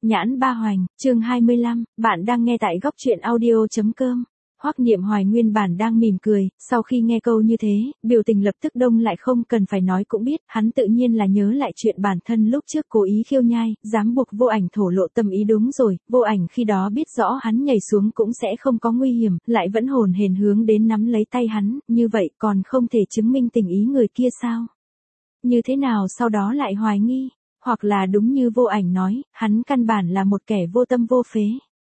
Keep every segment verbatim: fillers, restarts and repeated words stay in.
Nhãn ba hoành, chương hai mươi lăm, bạn đang nghe tại góc truyện audio.com. Hoắc Niệm Hoài nguyên bản đang mỉm cười, sau khi nghe câu như thế, biểu tình lập tức đông lại, không cần phải nói cũng biết, hắn tự nhiên là nhớ lại chuyện bản thân lúc trước cố ý khiêu nhai, dám buộc Vô Ảnh thổ lộ tâm ý. Đúng rồi, Vô Ảnh khi đó biết rõ hắn nhảy xuống cũng sẽ không có nguy hiểm, lại vẫn hồn hển hướng đến nắm lấy tay hắn, như vậy còn không thể chứng minh tình ý người kia sao? Như thế nào sau đó lại hoài nghi? Hoặc là đúng như Vô Ảnh nói, hắn căn bản là một kẻ vô tâm vô phế.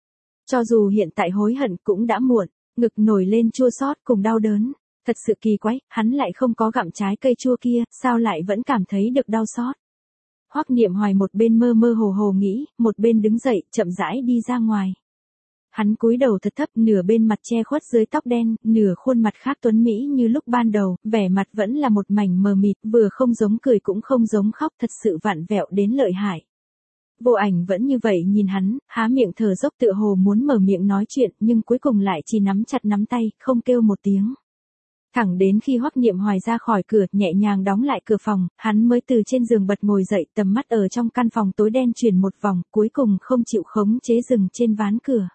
Cho dù hiện tại hối hận cũng đã muộn, ngực nổi lên chua xót cùng đau đớn. Thật sự kỳ quái, hắn lại không có gặm trái cây chua kia, sao lại vẫn cảm thấy được đau xót. Hoắc Niệm Hoài một bên mơ mơ hồ hồ nghĩ, một bên đứng dậy, chậm rãi đi ra ngoài. Hắn cúi đầu thật thấp, nửa bên mặt che khuất dưới tóc đen, nửa khuôn mặt khác tuấn mỹ như lúc ban đầu, vẻ mặt vẫn là một mảnh mờ mịt, vừa không giống cười cũng không giống khóc, thật sự vặn vẹo đến lợi hại. Vô Ảnh vẫn như vậy nhìn hắn, há miệng thở dốc tựa hồ muốn mở miệng nói chuyện, nhưng cuối cùng lại chỉ nắm chặt nắm tay, không kêu một tiếng. Thẳng đến khi Hoắc Niệm Hoài ra khỏi cửa, nhẹ nhàng đóng lại cửa phòng, hắn mới từ trên giường bật ngồi dậy, tầm mắt ở trong căn phòng tối đen chuyển một vòng, cuối cùng không chịu khống chế dừng trên ván cửa.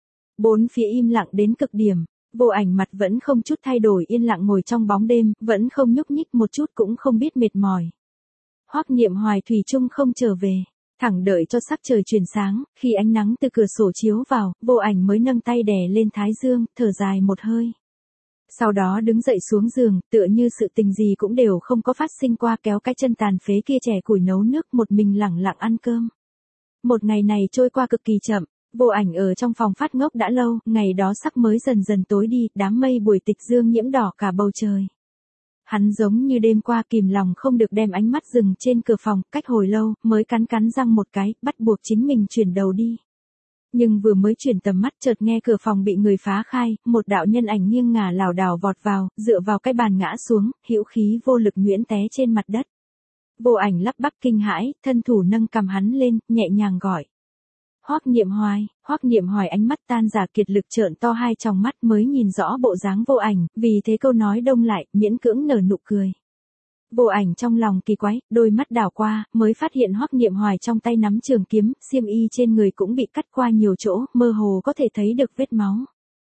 Bốn phía im lặng đến cực điểm, Vô Ảnh mặt vẫn không chút thay đổi, yên lặng ngồi trong bóng đêm, vẫn không nhúc nhích một chút, cũng không biết mệt mỏi. Hoắc Niệm Hoài thủy chung không trở về, thẳng đợi cho sắc trời chuyển sáng, khi ánh nắng từ cửa sổ chiếu vào, Vô Ảnh mới nâng tay đè lên thái dương, thở dài một hơi. Sau đó đứng dậy xuống giường, tựa như sự tình gì cũng đều không có phát sinh qua, kéo cái chân tàn phế kia chẻ củi nấu nước, một mình lẳng lặng ăn cơm. Một ngày này trôi qua cực kỳ chậm. Vô Ảnh ở trong phòng phát ngốc đã lâu, ngày đó sắc mới dần dần tối đi, đám mây buổi tịch dương nhiễm đỏ cả bầu trời. Hắn giống như đêm qua kìm lòng không được đem ánh mắt dừng trên cửa phòng, cách hồi lâu, mới cắn cắn răng một cái, bắt buộc chính mình chuyển đầu đi. Nhưng vừa mới chuyển tầm mắt chợt nghe cửa phòng bị người phá khai, một đạo nhân ảnh nghiêng ngả lảo đảo vọt vào, dựa vào cái bàn ngã xuống, hữu khí vô lực nhuyễn té trên mặt đất. Vô Ảnh lắp bắp kinh hãi, thân thủ nâng cầm hắn lên, nhẹ nhàng gọi. Hoắc Niệm Hoài, Hoắc Niệm Hoài ánh mắt tan rã kiệt lực trợn to hai tròng mắt mới nhìn rõ bộ dáng Vô Ảnh, vì thế câu nói đông lại, miễn cưỡng nở nụ cười. Vô Ảnh trong lòng kỳ quái, đôi mắt đảo qua, mới phát hiện Hoắc Niệm Hoài trong tay nắm trường kiếm, xiêm y trên người cũng bị cắt qua nhiều chỗ, mơ hồ có thể thấy được vết máu.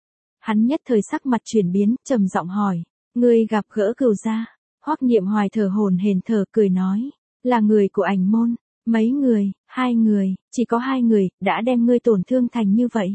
Hắn nhất thời sắc mặt chuyển biến, trầm giọng hỏi, ngươi gặp gỡ Cửu gia? Hoắc Niệm Hoài thở hổn hển thở cười nói, là người của Ảnh môn. Mấy người, hai người, chỉ có hai người, đã đem ngươi tổn thương thành như vậy.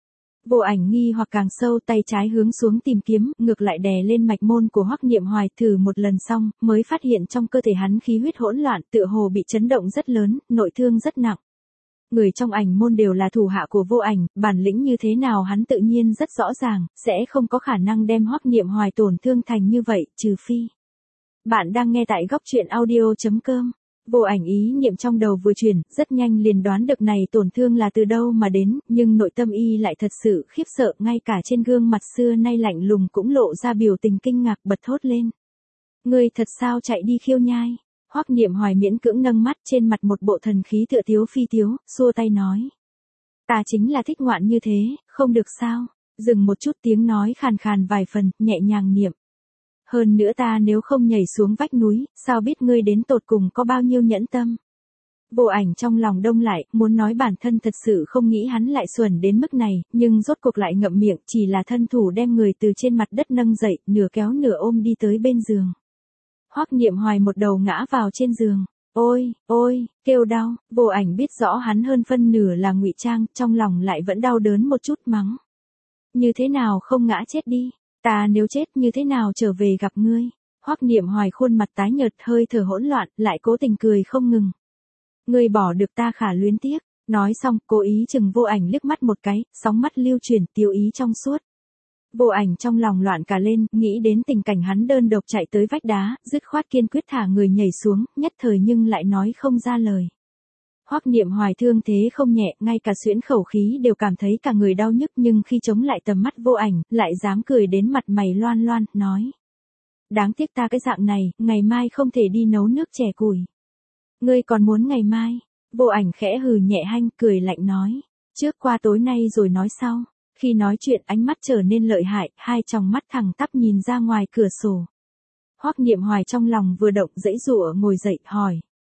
Vô Ảnh nghi hoặc càng sâu, tay trái hướng xuống tìm kiếm, ngược lại đè lên mạch môn của Hoắc Niệm Hoài, thử một lần xong, mới phát hiện trong cơ thể hắn khí huyết hỗn loạn, tựa hồ bị chấn động rất lớn, nội thương rất nặng. Người trong Ảnh môn đều là thủ hạ của Vô Ảnh, bản lĩnh như thế nào hắn tự nhiên rất rõ ràng, sẽ không có khả năng đem Hoắc Niệm Hoài tổn thương thành như vậy, trừ phi. Bạn đang nghe tại góc truyện audio.com. Vô Ảnh ý niệm trong đầu vừa chuyển, rất nhanh liền đoán được này tổn thương là từ đâu mà đến, nhưng nội tâm y lại thật sự khiếp sợ, ngay cả trên gương mặt xưa nay lạnh lùng cũng lộ ra biểu tình kinh ngạc, bật thốt lên. Ngươi thật sao chạy đi khiêu nhai? Hoắc Niệm Hoài miễn cưỡng nâng mắt, trên mặt một bộ thần khí tựa thiếu phi thiếu, xua tay nói. Ta chính là thích ngoạn như thế, không được sao? Dừng một chút, tiếng nói khàn khàn vài phần, nhẹ nhàng niệm. Hơn nữa ta nếu không nhảy xuống vách núi, sao biết ngươi đến tột cùng có bao nhiêu nhẫn tâm. Vô Ảnh trong lòng đông lại, muốn nói bản thân thật sự không nghĩ hắn lại xuẩn đến mức này, nhưng rốt cuộc lại ngậm miệng, chỉ là thân thủ đem người từ trên mặt đất nâng dậy, nửa kéo nửa ôm đi tới bên giường. Hoắc Niệm Hoài một đầu ngã vào trên giường. Ôi, ôi, kêu đau. Vô Ảnh biết rõ hắn hơn phân nửa là ngụy trang, trong lòng lại vẫn đau đớn một chút, mắng. Như thế nào không ngã chết đi? Ta nếu chết như thế nào trở về gặp ngươi? Hoắc Niệm Hoài khuôn mặt tái nhợt, hơi thở hỗn loạn, lại cố tình cười không ngừng. Ngươi bỏ được ta khả luyến tiếc. Nói xong, cố ý chừng Vô Ảnh liếc mắt một cái, sóng mắt lưu chuyển, tiêu ý trong suốt. Vô Ảnh trong lòng loạn cả lên, nghĩ đến tình cảnh hắn đơn độc chạy tới vách đá, dứt khoát kiên quyết thả người nhảy xuống, nhất thời nhưng lại nói không ra lời. Hoắc Niệm Hoài thương thế không nhẹ, ngay cả xuyễn khẩu khí đều cảm thấy cả người đau nhức, nhưng khi chống lại tầm mắt Vô Ảnh, lại dám cười đến mặt mày loan loan, nói. Đáng tiếc ta cái dạng này, ngày mai không thể đi nấu nước chè củi. Ngươi còn muốn ngày mai? Vô Ảnh khẽ hừ nhẹ hanh, cười lạnh nói. Trước qua tối nay rồi nói sau. Khi nói chuyện ánh mắt trở nên lợi hại, hai tròng mắt thẳng tắp nhìn ra ngoài cửa sổ. Hoắc Niệm Hoài trong lòng vừa động, giãy giụa ngồi dậy, hỏi.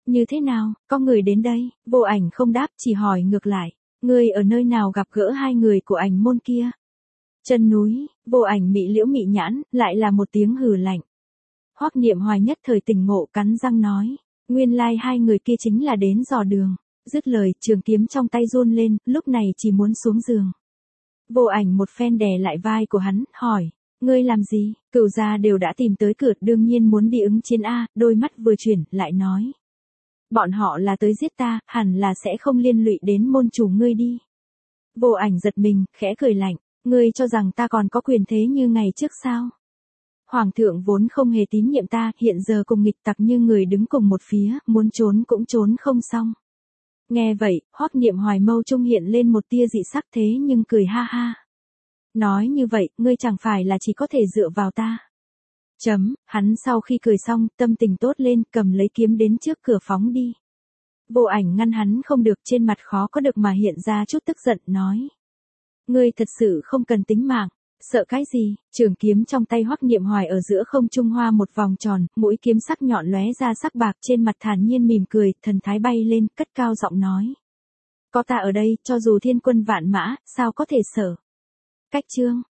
Như thế nào, có người đến đây, Vô Ảnh không đáp, chỉ hỏi ngược lại, ngươi ở nơi nào gặp gỡ hai người của ảnh môn kia? Chân núi, Vô Ảnh mị liễu mị nhãn, lại là một tiếng hừ lạnh. Hoắc Niệm Hoài nhất thời tỉnh ngộ cắn răng nói, nguyên lai hai người kia chính là đến dò đường. Dứt lời, trường kiếm trong tay run lên, lúc này chỉ muốn xuống giường. Vô Ảnh một phen đè lại vai của hắn, hỏi, ngươi làm gì? Cửu gia đều đã tìm tới cửa, đương nhiên muốn đi ứng chiến a. Đôi mắt vừa chuyển, lại nói, bọn họ là tới giết ta, hẳn là sẽ không liên lụy đến môn chủ ngươi đi. Vô Ảnh giật mình, khẽ cười lạnh, ngươi cho rằng ta còn có quyền thế như ngày trước sao? Hoàng thượng vốn không hề tín nhiệm ta, hiện giờ cùng nghịch tặc như người đứng cùng một phía, muốn trốn cũng trốn không xong. Nghe vậy, Hoắc Niệm Hoài mâu trung hiện lên một tia dị sắc, thế nhưng cười ha ha. Nói như vậy, ngươi chẳng phải là chỉ có thể dựa vào ta. Chấm, hắn sau khi cười xong, tâm tình tốt lên, cầm lấy kiếm đến trước cửa phóng đi. Vô Ảnh ngăn hắn không được, trên mặt khó có được mà hiện ra chút tức giận, nói. Ngươi thật sự không cần tính mạng, sợ cái gì? Trường kiếm trong tay Hoắc Niệm Hoài ở giữa không trung hoa một vòng tròn, mũi kiếm sắc nhọn lóe ra sắc bạc, trên mặt thản nhiên mỉm cười, thần thái bay lên, cất cao giọng nói. Có ta ở đây, cho dù thiên quân vạn mã, sao có thể sợ? Cách chương